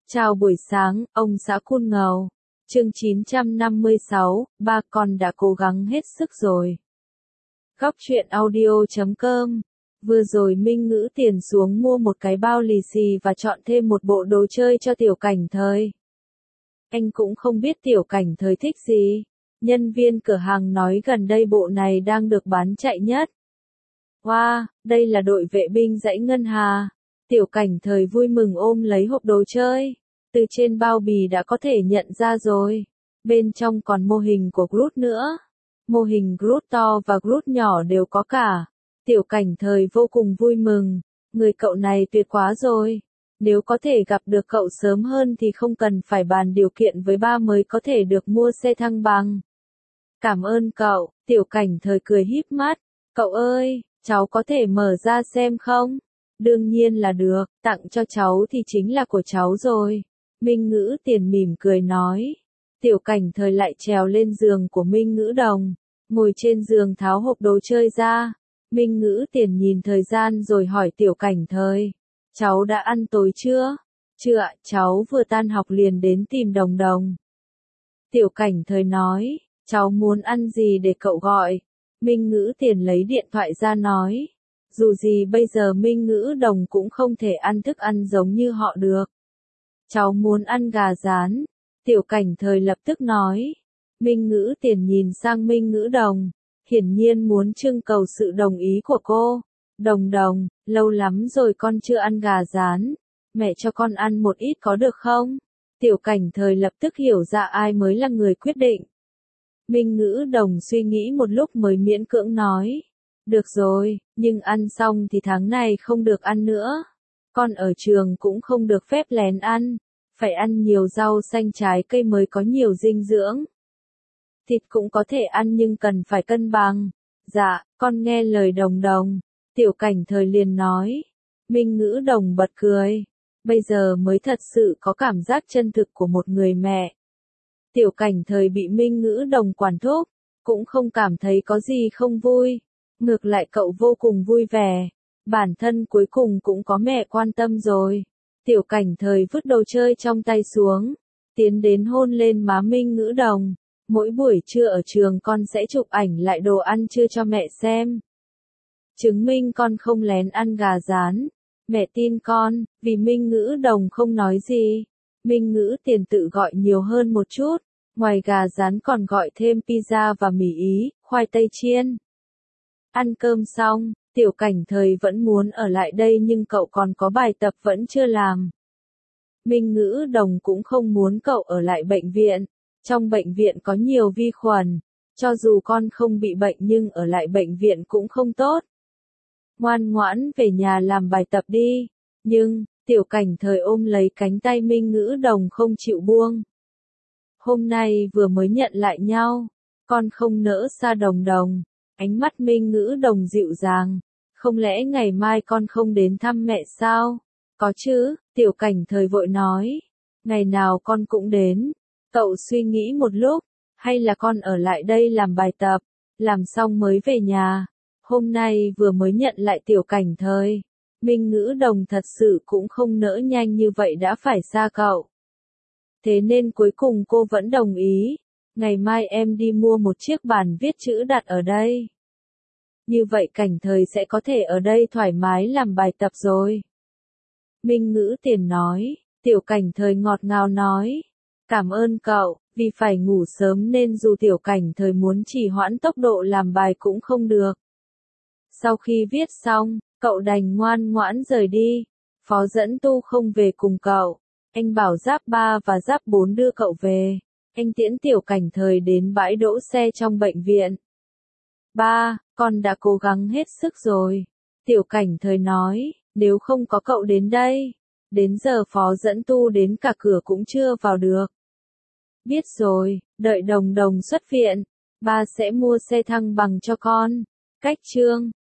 Chào buổi sáng, ông xã Cun Ngầu. Chương 956, ba con đã cố gắng hết sức rồi. Góc truyện audio.com. Vừa rồi Minh Ngữ tiền xuống mua một cái bao lì xì và chọn thêm một bộ đồ chơi cho Tiểu Cảnh Thời. Anh cũng không biết Tiểu Cảnh Thời thích gì. Nhân viên cửa hàng nói gần đây bộ này đang được bán chạy nhất. Wow, đây là đội vệ binh dãy Ngân Hà. Tiểu Cảnh Thời vui mừng ôm lấy hộp đồ chơi. Từ trên bao bì đã có thể nhận ra rồi. Bên trong còn mô hình của Groot nữa. Mô hình Groot to và Groot nhỏ đều có cả. Tiểu Cảnh Thời vô cùng vui mừng. Người cậu này tuyệt quá rồi. Nếu có thể gặp được cậu sớm hơn thì không cần phải bàn điều kiện với ba mới có thể được mua xe thăng bằng. Cảm ơn cậu, Tiểu Cảnh Thời cười híp mắt. Cậu ơi, cháu có thể mở ra xem không? Đương nhiên là được, tặng cho cháu thì chính là của cháu rồi. Minh Ngữ tiền mỉm cười nói. Tiểu Cảnh Thời lại trèo lên giường của Minh Ngữ Đồng, ngồi trên giường tháo hộp đồ chơi ra. Minh Ngữ tiền nhìn thời gian rồi hỏi Tiểu Cảnh Thời. Cháu đã ăn tối chưa? Chưa ạ, cháu vừa tan học liền đến tìm Đồng Đồng. Tiểu Cảnh Thời nói, cháu muốn ăn gì để cậu gọi? Minh Ngữ tiền lấy điện thoại ra nói. Dù gì bây giờ Minh Ngữ Đồng cũng không thể ăn thức ăn giống như họ được. Cháu muốn ăn gà rán. Tiểu Cảnh Thời lập tức nói. Minh Ngữ tiền nhìn sang Minh Ngữ Đồng. Hiển nhiên muốn trưng cầu sự đồng ý của cô. Đồng Đồng, lâu lắm rồi con chưa ăn gà rán. Mẹ cho con ăn một ít có được không? Tiểu Cảnh Thời lập tức hiểu ra ai mới là người quyết định. Minh Ngữ Đồng suy nghĩ một lúc mới miễn cưỡng nói. Được rồi, nhưng ăn xong thì tháng này không được ăn nữa. Con ở trường cũng không được phép lén ăn. Phải ăn nhiều rau xanh trái cây mới có nhiều dinh dưỡng. Thịt cũng có thể ăn nhưng cần phải cân bằng. Dạ, con nghe lời Đồng Đồng. Tiểu Cảnh Thời liền nói. Minh Ngữ Đồng bật cười. Bây giờ mới thật sự có cảm giác chân thực của một người mẹ. Tiểu Cảnh Thời bị Minh Ngữ Đồng quản thúc, cũng không cảm thấy có gì không vui. Ngược lại cậu vô cùng vui vẻ. Bản thân cuối cùng cũng có mẹ quan tâm rồi. Tiểu Cảnh Thời vứt đồ chơi trong tay xuống, tiến đến hôn lên má Minh Ngữ Đồng. Mỗi buổi trưa ở trường con sẽ chụp ảnh lại đồ ăn trưa cho mẹ xem. Chứng minh con không lén ăn gà rán. Mẹ tin con, vì Minh Ngữ Đồng không nói gì. Minh Ngữ tiền tự gọi nhiều hơn một chút. Ngoài gà rán còn gọi thêm pizza và mì Ý, khoai tây chiên. Ăn cơm xong, Tiểu Cảnh Thời vẫn muốn ở lại đây nhưng cậu còn có bài tập vẫn chưa làm. Minh Ngữ Đồng cũng không muốn cậu ở lại bệnh viện. Trong bệnh viện có nhiều vi khuẩn. Cho dù con không bị bệnh nhưng ở lại bệnh viện cũng không tốt. Ngoan ngoãn về nhà làm bài tập đi. Nhưng, Tiểu Cảnh Thời ôm lấy cánh tay Minh Ngữ Đồng không chịu buông. Hôm nay vừa mới nhận lại nhau. Con không nỡ xa Đồng Đồng. Ánh mắt Minh Ngữ Đồng dịu dàng. Không lẽ ngày mai con không đến thăm mẹ sao? Có chứ, Tiểu Cảnh Thời vội nói. Ngày nào con cũng đến. Cậu suy nghĩ một lúc. Hay là con ở lại đây làm bài tập. Làm xong mới về nhà. Hôm nay vừa mới nhận lại Tiểu Cảnh Thời. Minh Ngữ Đồng thật sự cũng không nỡ nhanh như vậy đã phải xa cậu. Thế nên cuối cùng cô vẫn đồng ý. Ngày mai em đi mua một chiếc bàn viết chữ đặt ở đây. Như vậy Cảnh Thời sẽ có thể ở đây thoải mái làm bài tập rồi. Minh Ngữ tiền nói. Tiểu Cảnh Thời ngọt ngào nói. Cảm ơn cậu, vì phải ngủ sớm nên dù Tiểu Cảnh Thời muốn trì hoãn tốc độ làm bài cũng không được. Sau khi viết xong, cậu đành ngoan ngoãn rời đi. Phó dẫn tu không về cùng cậu. Anh bảo Giáp 3 và Giáp 4 đưa cậu về. Anh tiễn Tiểu Cảnh Thời đến bãi đỗ xe trong bệnh viện. Ba, con đã cố gắng hết sức rồi. Tiểu Cảnh Thời nói, nếu không có cậu đến đây, đến giờ phó dẫn tu đến cả cửa cũng chưa vào được. Biết rồi, đợi Đồng Đồng xuất viện, ba sẽ mua xe thăng bằng cho con. Cách chương